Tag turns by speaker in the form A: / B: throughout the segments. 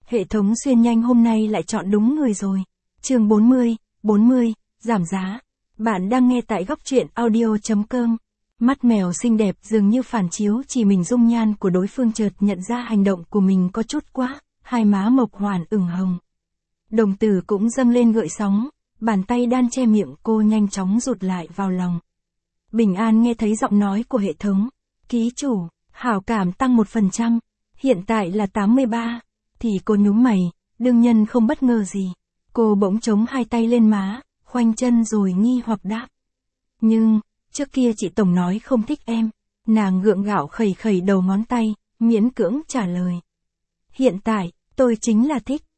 A: Hệ thống xuyên nhanh hôm nay lại chọn đúng người rồi. Chương 40, giảm giá. Bạn đang nghe tại góc truyện audio.com. Mắt mèo xinh đẹp dường như phản chiếu chỉ mình dung nhan của đối phương, chợt nhận ra hành động của mình có chút quá, hai má Mộc Hoàn ửng hồng. Đồng tử cũng dâng lên gợn sóng, bàn tay đan che miệng cô nhanh chóng rụt lại vào lòng. Bình An nghe thấy giọng nói của hệ thống. Ký chủ, hảo cảm tăng 1%, hiện tại là 83, thì cô nhướng mày, đương nhân không bất ngờ gì. Cô bỗng chống hai tay lên má, khoanh chân rồi nghi hoặc đáp. Nhưng, trước kia chị Tổng nói không thích em. Nàng gượng gạo khẩy khẩy đầu ngón tay, miễn cưỡng trả lời. Hiện tại, tôi chính là thích,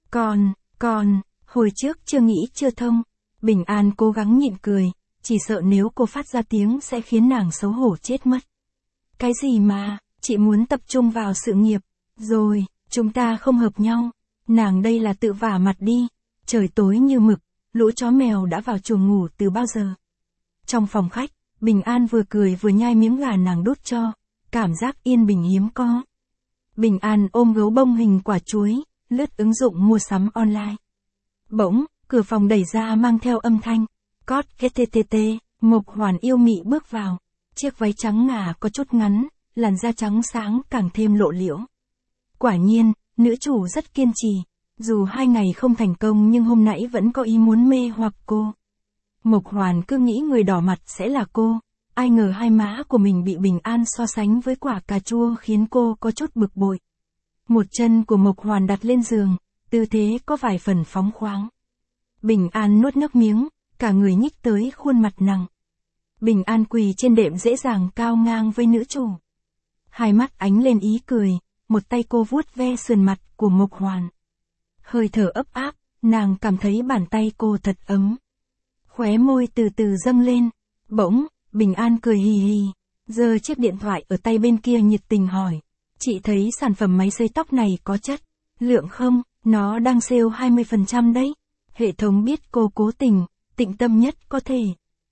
A: còn, hồi trước chưa nghĩ chưa thông. Bình An cố gắng nhịn cười, chỉ sợ nếu cô phát ra tiếng sẽ khiến nàng xấu hổ chết mất. Cái gì mà, chị muốn tập trung vào sự nghiệp, rồi, chúng ta không hợp nhau. Nàng đây là tự vả mặt đi. Trời tối như mực, lũ chó mèo đã vào chuồng ngủ từ bao giờ. Trong phòng khách, Bình An vừa cười vừa nhai miếng gà nàng đút cho, cảm giác yên bình hiếm có. Bình An ôm gấu bông hình quả chuối, lướt ứng dụng mua sắm online. Bỗng, cửa phòng đẩy ra mang theo âm thanh, cót KTTT, Mộc Hoàn yêu mị bước vào. Chiếc váy trắng ngà có chút ngắn, làn da trắng sáng càng thêm lộ liễu. Quả nhiên, nữ chủ rất kiên trì, dù 2 ngày không thành công nhưng hôm nãy vẫn có ý muốn mê hoặc cô. Mộc Hoàn cứ nghĩ người đỏ mặt sẽ là cô, ai ngờ hai má của mình bị Bình An so sánh với quả cà chua khiến cô có chút bực bội. Một chân của Mộc Hoàn đặt lên giường, tư thế có vài phần phóng khoáng. Bình An nuốt nước miếng, cả người nhích tới khuôn mặt nàng. Bình An quỳ trên đệm dễ dàng cao ngang với nữ chủ. Hai mắt ánh lên ý cười, một tay cô vuốt ve sườn mặt của Mộc Hoàn. Hơi thở ấp áp, nàng cảm thấy bàn tay cô thật ấm. Khóe môi từ từ dâng lên, bỗng, Bình An cười hì hì, giơ chiếc điện thoại ở tay bên kia nhiệt tình hỏi. Chị thấy sản phẩm máy sấy tóc này có chất lượng không? Nó đang sale 20% đấy. Hệ thống biết cô cố tình, tịnh tâm nhất có thể.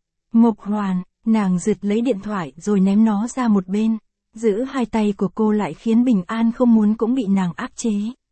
A: Mộc Hoàn, nàng giật lấy điện thoại rồi ném nó ra một bên. Giữ hai tay của cô lại khiến Bình An không muốn cũng bị nàng áp chế.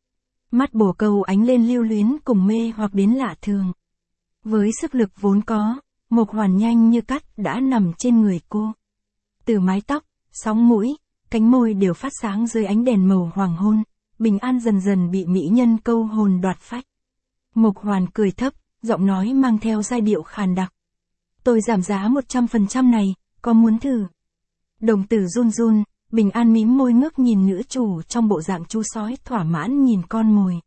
A: Mắt bồ câu ánh lên lưu luyến cùng mê hoặc đến lạ thường. Với sức lực vốn có, Mộc Hoàn nhanh như cắt đã nằm trên người cô. Từ mái tóc, sóng mũi, cánh môi đều phát sáng dưới ánh đèn màu hoàng hôn. Bình An dần dần bị mỹ nhân câu hồn đoạt phách. Mộc Hoàn cười thấp, giọng nói mang theo giai điệu khàn đặc. Tôi giảm giá 100% này, có muốn thử? Đồng tử run run, Bình An mím môi ngước nhìn nữ chủ trong bộ dạng chú sói thỏa mãn nhìn con mồi.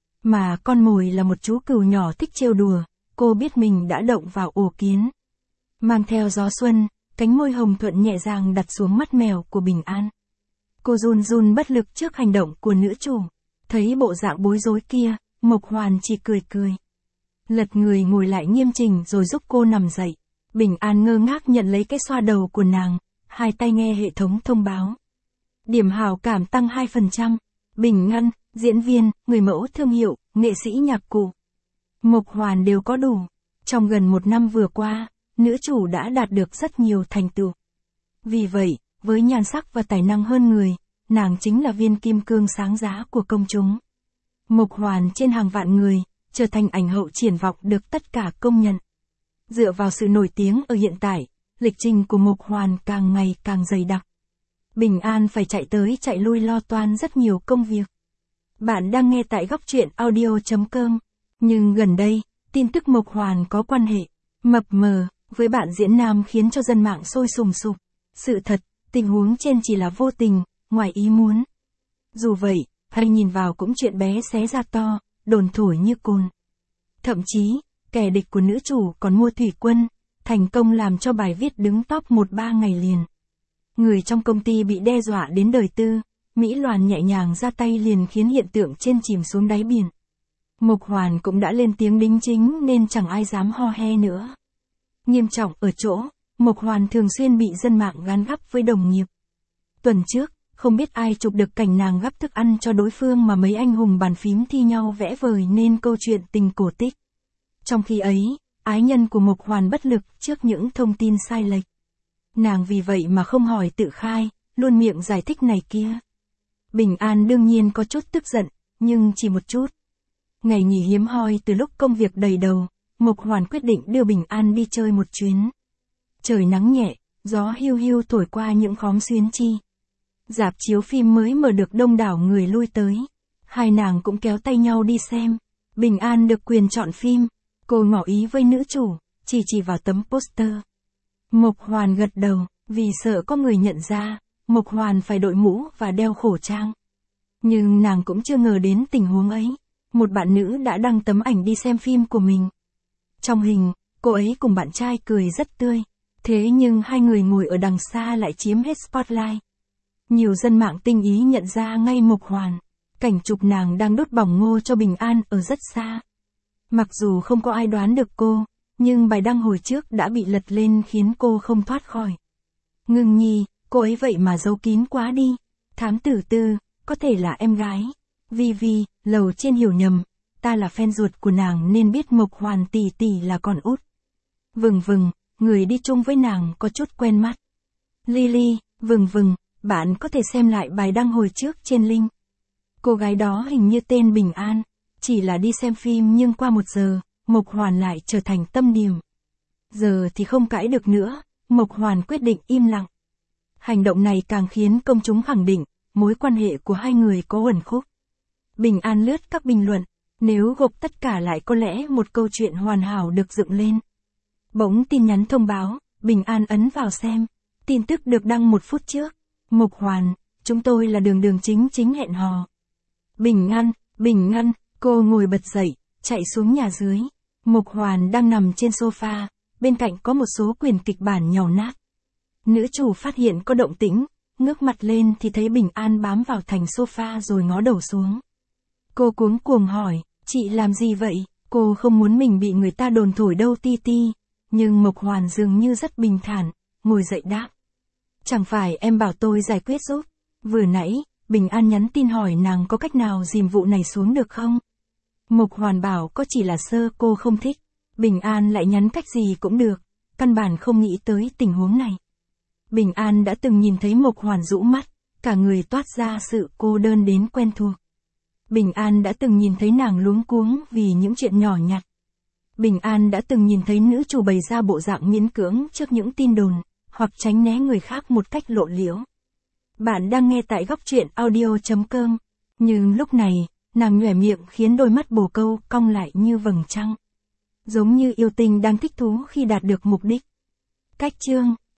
A: Mà con mồi là một chú cừu nhỏ thích trêu đùa, cô biết mình đã động vào ổ kiến. Mang theo gió xuân, cánh môi hồng thuận nhẹ nhàng đặt xuống mắt mèo của Bình An. Cô run run bất lực trước hành động của nữ chủ. Thấy bộ dạng bối rối kia, Mộc Hoàn chỉ cười cười. Lật người ngồi lại nghiêm chỉnh rồi giúp cô nằm dậy. Bình An ngơ ngác nhận lấy cái xoa đầu của nàng, hai tay nghe hệ thống thông báo. Điểm hảo cảm tăng 2%. Bình Ngân, diễn viên, người mẫu thương hiệu, nghệ sĩ nhạc cụ. Mộc Hoàn đều có đủ. Trong gần 1 năm vừa qua, nữ chủ đã đạt được rất nhiều thành tựu. Vì vậy, với nhan sắc và tài năng hơn người, nàng chính là viên kim cương sáng giá của công chúng. Mộc Hoàn trên hàng vạn người, trở thành ảnh hậu triển vọng được tất cả công nhận. Dựa vào sự nổi tiếng ở hiện tại, lịch trình của Mộc Hoàn càng ngày càng dày đặc. Bình An phải chạy tới chạy lui lo toan rất nhiều công việc. Bạn đang nghe tại góc truyện audio.com. Nhưng gần đây, tin tức Mộc Hoàn có quan hệ mập mờ với bạn diễn nam khiến cho dân mạng sôi sùng sục. Sự thật, tình huống trên chỉ là vô tình, ngoài ý muốn. Dù vậy, hay nhìn vào cũng chuyện bé xé ra to, đồn thổi như cồn. Thậm chí, kẻ địch của nữ chủ còn mua thủy quân, thành công làm cho bài viết đứng top 1-3 ngày liền. Người trong công ty bị đe dọa đến đời tư, Mỹ Loan nhẹ nhàng ra tay liền khiến hiện tượng trên chìm xuống đáy biển. Mộc Hoàn cũng đã lên tiếng đính chính nên chẳng ai dám ho he nữa. Nghiêm trọng ở chỗ, Mộc Hoàn thường xuyên bị dân mạng gán gắp với đồng nghiệp. Tuần trước, không biết ai chụp được cảnh nàng gắp thức ăn cho đối phương mà mấy anh hùng bàn phím thi nhau vẽ vời nên câu chuyện tình cổ tích. Trong khi ấy, ái nhân của Mộc Hoàn bất lực trước những thông tin sai lệch. Nàng vì vậy mà không hỏi tự khai, luôn miệng giải thích này kia. Bình An đương nhiên có chút tức giận, nhưng chỉ một chút. Ngày nghỉ hiếm hoi từ lúc công việc đầy đầu, Mộc Hoàn quyết định đưa Bình An đi chơi một chuyến. Trời nắng nhẹ, gió hiu hiu thổi qua những khóm xuyến chi. Rạp chiếu phim mới mở được đông đảo người lui tới. Hai nàng cũng kéo tay nhau đi xem. Bình An được quyền chọn phim. Cô ngỏ ý với nữ chủ, chỉ vào tấm poster. Mộc Hoàn gật đầu, vì sợ có người nhận ra, Mộc Hoàn phải đội mũ và đeo khẩu trang. Nhưng nàng cũng chưa ngờ đến tình huống ấy. Một bạn nữ đã đăng tấm ảnh đi xem phim của mình. Trong hình, cô ấy cùng bạn trai cười rất tươi. Thế nhưng hai người ngồi ở đằng xa lại chiếm hết spotlight. Nhiều dân mạng tinh ý nhận ra ngay Mộc Hoàn. Cảnh chụp nàng đang đốt bỏng ngô cho Bình An ở rất xa. Mặc dù không có ai đoán được cô, nhưng bài đăng hồi trước đã bị lật lên khiến cô không thoát khỏi. Ngưng Nhi, cô ấy vậy mà giấu kín quá đi. Thám tử Tư, có thể là em gái. Vi, lầu trên hiểu nhầm, ta là fan ruột của nàng nên biết Mộc Hoàn tỷ tỷ là con út. Vừng, người đi chung với nàng có chút quen mắt. Lily, vừng, bạn có thể xem lại bài đăng hồi trước trên link. Cô gái đó hình như tên Bình An, chỉ là đi xem phim nhưng qua 1 giờ, Mộc Hoàn lại trở thành tâm điểm. Giờ thì không cãi được nữa, Mộc Hoàn quyết định im lặng. Hành động này càng khiến công chúng khẳng định, mối quan hệ của hai người có uẩn khúc. Bình An lướt các bình luận, nếu gộp tất cả lại có lẽ một câu chuyện hoàn hảo được dựng lên. Bỗng tin nhắn thông báo, Bình An ấn vào xem. Tin tức được đăng 1 phút trước. Mộc Hoàn, chúng tôi là đường chính hẹn hò. Bình An, cô ngồi bật dậy, chạy xuống nhà dưới. Mộc Hoàn đang nằm trên sofa, bên cạnh có một số quyển kịch bản nhàu nát. Nữ chủ phát hiện có động tĩnh, ngước mặt lên thì thấy Bình An bám vào thành sofa rồi ngó đầu xuống. Cô cuống cuồng hỏi, chị làm gì vậy? Cô không muốn mình bị người ta đồn thổi đâu ti. Nhưng Mộc Hoàn dường như rất bình thản, ngồi dậy đáp. Chẳng phải em bảo tôi giải quyết giúp. Vừa nãy, Bình An nhắn tin hỏi nàng có cách nào dìm vụ này xuống được không? Mộc Hoàn bảo có chỉ là sơ cô không thích. Bình An lại nhắn cách gì cũng được, căn bản không nghĩ tới tình huống này. Bình An đã từng nhìn thấy Mộc Hoàn rũ mắt, cả người toát ra sự cô đơn đến quen thuộc. Bình An đã từng nhìn thấy nàng luống cuống vì những chuyện nhỏ nhặt. Bình An đã từng nhìn thấy nữ chủ bày ra bộ dạng miễn cưỡng trước những tin đồn, hoặc tránh né người khác một cách lộ liễu. Bạn đang nghe tại góc truyện audio.com. Nhưng lúc này, nàng nhoẻn miệng khiến đôi mắt bồ câu cong lại như vầng trăng. Giống như yêu tinh đang thích thú khi đạt được mục đích. Cách chương